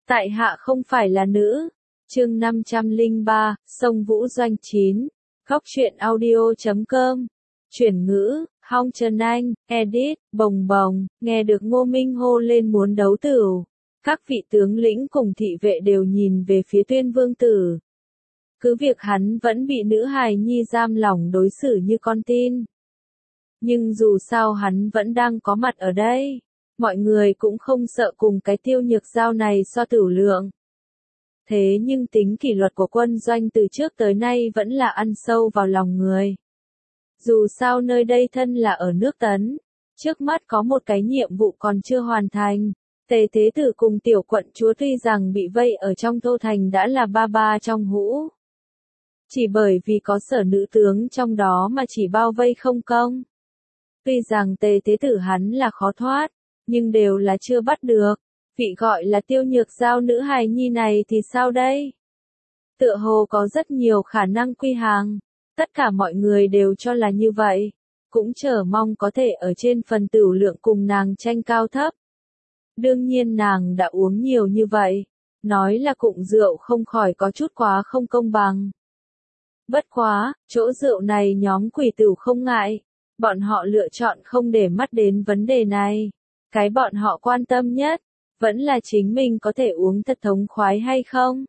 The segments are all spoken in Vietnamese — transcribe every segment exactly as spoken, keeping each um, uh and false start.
Tại hạ không phải là nữ. Chương năm trăm lẻ ba, Sông Vũ Doanh chín. Góc truyện audio chấm com. Chuyển ngữ, Hong Trần Anh, edit, bồng bồng, nghe được Ngô Minh hô lên muốn đấu tửu. Các vị tướng lĩnh cùng thị vệ đều nhìn về phía Tuyên Vương Tử. Cứ việc hắn vẫn bị nữ hài nhi giam lỏng đối xử như con tin. Nhưng dù sao hắn vẫn đang có mặt ở đây. Mọi người cũng không sợ cùng cái Tiêu Nhược Giao này so tửu lượng. Thế nhưng tính kỷ luật của quân doanh từ trước tới nay vẫn là ăn sâu vào lòng người. Dù sao nơi đây thân là ở nước Tấn, trước mắt có một cái nhiệm vụ còn chưa hoàn thành. Tề Thế Tử cùng tiểu quận chúa tuy rằng bị vây ở trong Thô Thành đã là ba ba trong hũ. Chỉ bởi vì có Sở nữ tướng trong đó mà chỉ bao vây không công. Tuy rằng Tề Thế Tử hắn là khó thoát, nhưng đều là chưa bắt được. Vị gọi là Tiêu Nhược Giao nữ hài nhi này thì sao đây? Tựa hồ có rất nhiều khả năng quy hàng. Tất cả mọi người đều cho là như vậy. Cũng chờ mong có thể ở trên phần tửu lượng cùng nàng tranh cao thấp. Đương nhiên nàng đã uống nhiều như vậy. Nói là cụng rượu không khỏi có chút quá không công bằng. Bất quá, chỗ rượu này nhóm quỷ tửu không ngại. Bọn họ lựa chọn không để mắt đến vấn đề này. Cái bọn họ quan tâm nhất, vẫn là chính mình có thể uống thật thống khoái hay không.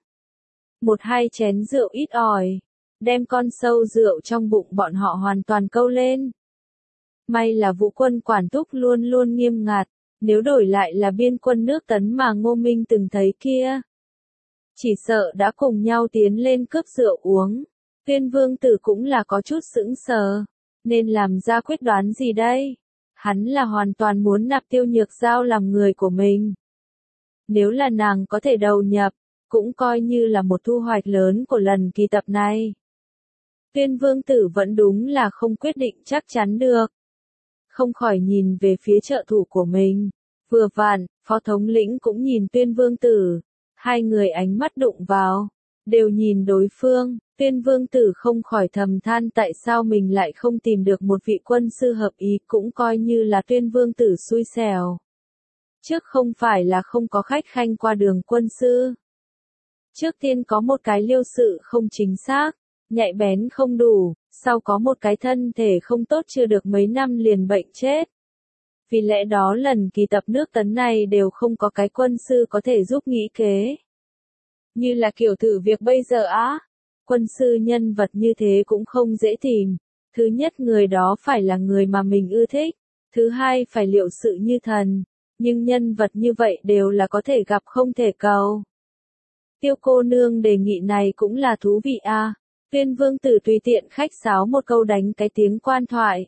Một hai chén rượu ít ỏi, đem con sâu rượu trong bụng bọn họ hoàn toàn câu lên. May là vũ quân quản thúc luôn luôn nghiêm ngặt, nếu đổi lại là biên quân nước Tấn mà Ngô Minh từng thấy kia. Chỉ sợ đã cùng nhau tiến lên cướp rượu uống. Tuyên Vương Tử cũng là có chút sững sờ, nên làm ra quyết đoán gì đây? Hắn là hoàn toàn muốn nạp Tiêu Nhược Giao làm người của mình. Nếu là nàng có thể đầu nhập, cũng coi như là một thu hoạch lớn của lần kỳ tập này. Tuyên Vương Tử vẫn đúng là không quyết định chắc chắn được. Không khỏi nhìn về phía trợ thủ của mình. Vừa vặn, Phó Thống lĩnh cũng nhìn Tuyên Vương Tử. Hai người ánh mắt đụng vào, đều nhìn đối phương. Tuyên Vương Tử không khỏi thầm than tại sao mình lại không tìm được một vị quân sư hợp ý, cũng coi như là Tuyên Vương Tử xui xẻo. Trước không phải là không có khách khanh qua đường quân sư. Trước tiên có một cái liêu sự không chính xác, nhạy bén không đủ, sau có một cái thân thể không tốt chưa được mấy năm liền bệnh chết. Vì lẽ đó lần kỳ tập nước Tấn này đều không có cái quân sư có thể giúp nghĩ kế. Như là kiểu thử việc bây giờ á, quân sư nhân vật như thế cũng không dễ tìm. Thứ nhất người đó phải là người mà mình ưa thích, thứ hai phải liệu sự như thần. Nhưng nhân vật như vậy đều là có thể gặp không thể cầu. Tiêu cô nương đề nghị này cũng là thú vị a. À. Tuyên Vương Tử tùy tiện khách sáo một câu đánh cái tiếng quan thoại.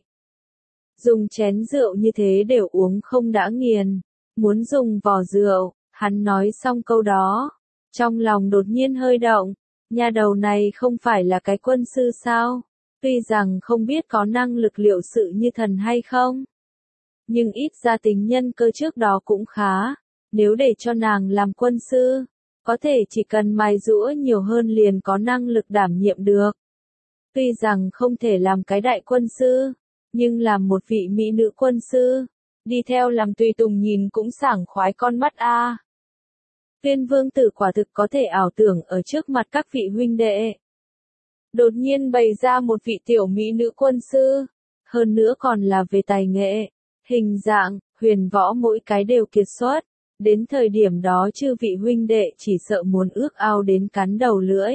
Dùng chén rượu như thế đều uống không đã nghiền. Muốn dùng vò rượu, hắn nói xong câu đó. Trong lòng đột nhiên hơi động. Nhà đầu này không phải là cái quân sư sao? Tuy rằng không biết có năng lực liệu sự như thần hay không. Nhưng ít ra tính nhân cơ trước đó cũng khá. Nếu để cho nàng làm quân sư, có thể chỉ cần mài giũa nhiều hơn liền có năng lực đảm nhiệm được. Tuy rằng không thể làm cái đại quân sư, nhưng làm một vị mỹ nữ quân sư, đi theo làm tùy tùng nhìn cũng sảng khoái con mắt a. À. Tuyên Vương Tử quả thực có thể ảo tưởng ở trước mặt các vị huynh đệ. Đột nhiên bày ra một vị tiểu mỹ nữ quân sư, hơn nữa còn là về tài nghệ. Hình dạng, huyền võ mỗi cái đều kiệt xuất. Đến thời điểm đó chư vị huynh đệ chỉ sợ muốn ước ao đến cắn đầu lưỡi.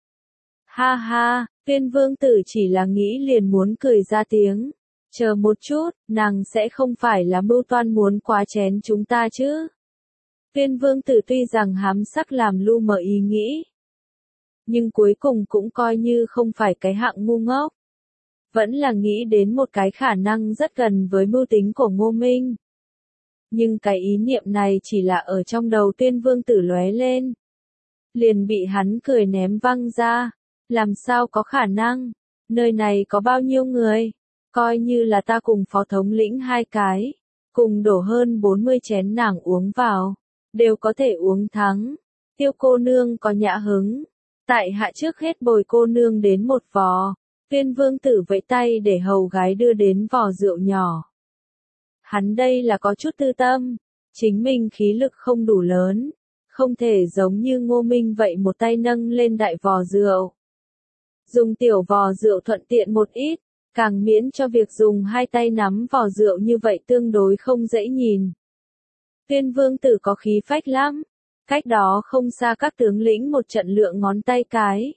Ha ha, Tuyên Vương Tử chỉ là nghĩ liền muốn cười ra tiếng. Chờ một chút, nàng sẽ không phải là mưu toan muốn quá chén chúng ta chứ. Tuyên Vương Tử tuy rằng hám sắc làm lu mờ ý nghĩ. Nhưng cuối cùng cũng coi như không phải cái hạng ngu ngốc. Vẫn là nghĩ đến một cái khả năng rất gần với mưu tính của Ngô Minh. Nhưng cái ý niệm này chỉ là ở trong đầu Tuyên Vương Tử lóe lên. Liền bị hắn cười ném văng ra. Làm sao có khả năng? Nơi này có bao nhiêu người? Coi như là ta cùng Phó Thống lĩnh hai cái. Cùng đổ hơn bốn mươi chén nàng uống vào. Đều có thể uống thắng. Tiêu cô nương có nhã hứng. Tại hạ trước hết bồi cô nương đến một vò. Tuyên Vương Tử vẫy tay để hầu gái đưa đến vò rượu nhỏ. Hắn đây là có chút tư tâm. Chính mình khí lực không đủ lớn. không thể giống như Ngô Minh vậy một tay nâng lên đại vò rượu. Dùng tiểu vò rượu thuận tiện một ít, càng miễn cho việc dùng hai tay nắm vò rượu như vậy tương đối không dễ nhìn. Tuyên Vương Tử có khí phách lắm, cách đó không xa các tướng lĩnh một trận lượng ngón tay cái.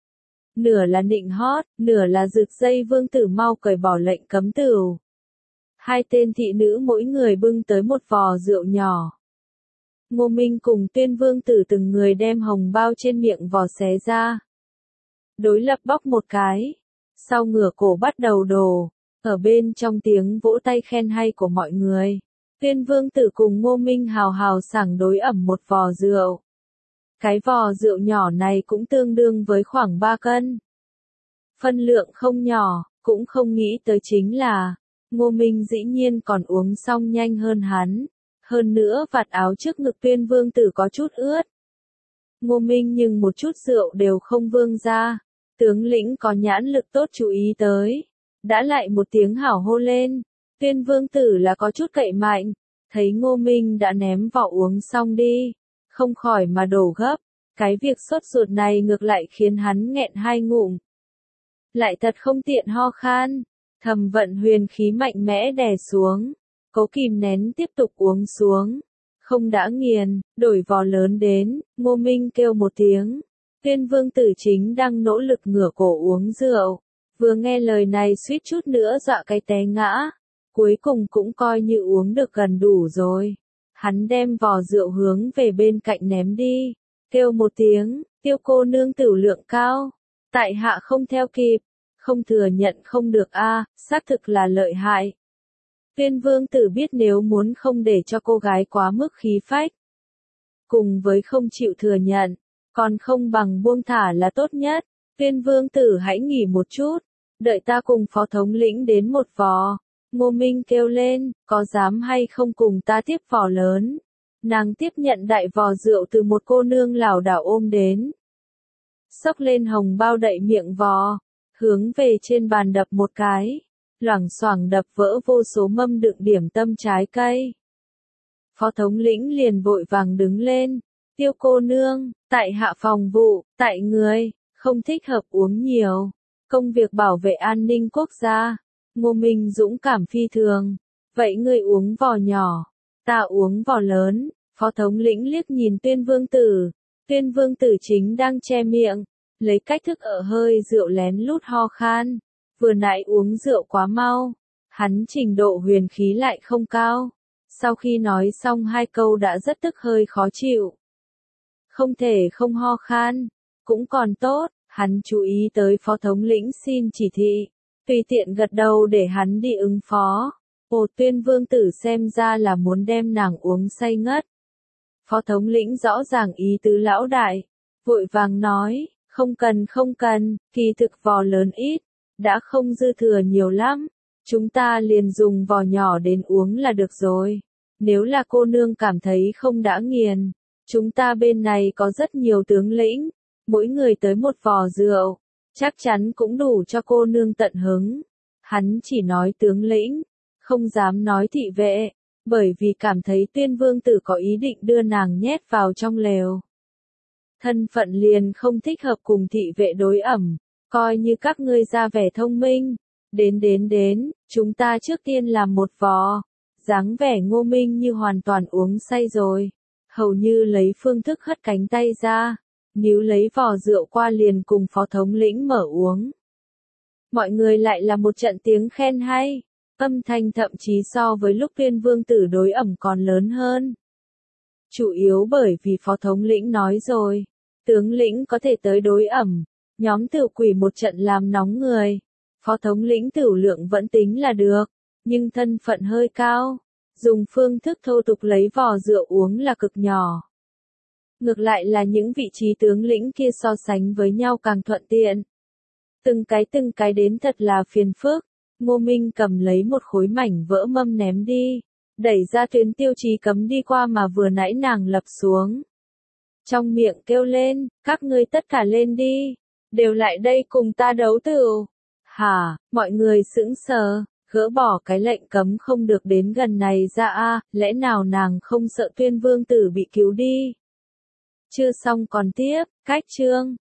Nửa là nịnh hót, nửa là rực dây Vương Tử mau cởi bỏ lệnh cấm tửu. Hai tên thị nữ mỗi người bưng tới một vò rượu nhỏ. Ngô Minh cùng Tuyên Vương Tử từng người đem hồng bao trên miệng vò xé ra. Đối lập bóc một cái, sau ngửa cổ bắt đầu đổ, ở bên trong tiếng vỗ tay khen hay của mọi người. Tuyên Vương Tử cùng Ngô Minh hào hào sảng đối ẩm một vò rượu. Cái vò rượu nhỏ này cũng tương đương với khoảng ba cân. Phân lượng không nhỏ, cũng không nghĩ tới chính là, Ngô Minh dĩ nhiên còn uống xong nhanh hơn hắn. Hơn nữa vạt áo trước ngực Tuyên Vương Tử có chút ướt. Ngô Minh nhưng một chút rượu đều không vương ra. Tướng lĩnh có nhãn lực tốt chú ý tới. Đã lại một tiếng hảo hô lên. Tuyên Vương Tử là có chút cậy mạnh. Thấy Ngô Minh đã ném vỏ uống xong đi. Không khỏi mà đổ gấp. Cái việc sốt ruột này ngược lại khiến hắn nghẹn hai ngụm. Lại thật không tiện ho khan. Thầm vận huyền khí mạnh mẽ đè xuống. Cố kìm nén tiếp tục uống xuống. Không đã nghiền, đổi vò lớn đến, Ngô Minh kêu một tiếng. Tuyên Vương Tử chính đang nỗ lực ngửa cổ uống rượu. Vừa nghe lời này suýt chút nữa dọa cái té ngã. Cuối cùng cũng coi như uống được gần đủ rồi. Hắn đem vò rượu hướng về bên cạnh ném đi. Kêu một tiếng, Tiêu cô nương tửu lượng cao. Tại hạ không theo kịp. Không thừa nhận không được a, xác thực là lợi hại. Tuyên Vương Tử biết nếu muốn không để cho cô gái quá mức khí phách, cùng với không chịu thừa nhận, còn không bằng buông thả là tốt nhất. Tuyên Vương Tử hãy nghỉ một chút, đợi ta cùng phó thống lĩnh đến một vò. Ngô Minh kêu lên, có dám hay không cùng ta tiếp vò lớn. Nàng tiếp nhận đại vò rượu từ một cô nương lảo đảo ôm đến. Xốc lên hồng bao đậy miệng vò, hướng về trên bàn đập một cái. Loảng xoảng đập vỡ vô số mâm đựng điểm tâm trái cây. Phó thống lĩnh liền vội vàng đứng lên. Tiêu cô nương, tại hạ phòng vụ, tại người, không thích hợp uống nhiều. Công việc bảo vệ an ninh quốc gia. Ngô Minh dũng cảm phi thường. Vậy ngươi uống vò nhỏ, ta uống vò lớn. Phó thống lĩnh liếc nhìn Tuyên Vương Tử. Tuyên Vương Tử chính đang che miệng, lấy cách thức ở hơi rượu lén lút ho khan. Vừa nãy uống rượu quá mau, hắn trình độ huyền khí lại không cao. Sau khi nói xong hai câu đã rất tức hơi khó chịu. Không thể không ho khan, cũng còn tốt, hắn chú ý tới phó thống lĩnh xin chỉ thị. Tùy tiện gật đầu để hắn đi ứng phó. Ồ, Tuyên Vương Tử xem ra là muốn đem nàng uống say ngất. Phó thống lĩnh rõ ràng ý tứ lão đại, vội vàng nói, không cần không cần, kỳ thực vò lớn ít. Đã không dư thừa nhiều lắm, chúng ta liền dùng vò nhỏ đến uống là được rồi. Nếu là cô nương cảm thấy không đã nghiền, chúng ta bên này có rất nhiều tướng lĩnh, mỗi người tới một vò rượu, chắc chắn cũng đủ cho cô nương tận hứng. Hắn chỉ nói tướng lĩnh, không dám nói thị vệ, bởi vì cảm thấy Tuyên Vương Tử có ý định đưa nàng nhét vào trong lều. Thân phận liền không thích hợp cùng thị vệ đối ẩm. Coi như các ngươi ra vẻ thông minh. Đến đến đến, chúng ta trước tiên làm một vò. Dáng vẻ Ngô Minh như hoàn toàn uống say rồi. Hầu như lấy phương thức hất cánh tay ra. Níu lấy vò rượu qua liền cùng phó thống lĩnh mở uống. Mọi người lại là một trận tiếng khen hay. Âm thanh thậm chí so với lúc Tuyên Vương Tử đối ẩm còn lớn hơn. Chủ yếu bởi vì phó thống lĩnh nói rồi. Tướng lĩnh có thể tới đối ẩm. Nhóm tiểu quỷ một trận làm nóng người. Phó thống lĩnh tiểu lượng vẫn tính là được, nhưng thân phận hơi cao. Dùng phương thức thô tục lấy vò rượu uống là cực nhỏ. Ngược lại là những vị trí tướng lĩnh kia so sánh với nhau càng thuận tiện. Từng cái từng cái đến thật là phiền phức. Ngô Minh cầm lấy một khối mảnh vỡ mâm ném đi. Đẩy ra tuyến tiêu chí cấm đi qua mà vừa nãy nàng lập xuống. Trong miệng kêu lên, các ngươi tất cả lên đi. Đều lại đây cùng ta đấu tửu. Hả, mọi người sững sờ, gỡ bỏ cái lệnh cấm không được đến gần này ra a, lẽ nào nàng không sợ Tuyên Vương Tử bị cứu đi? Chưa xong còn tiếp, cách chương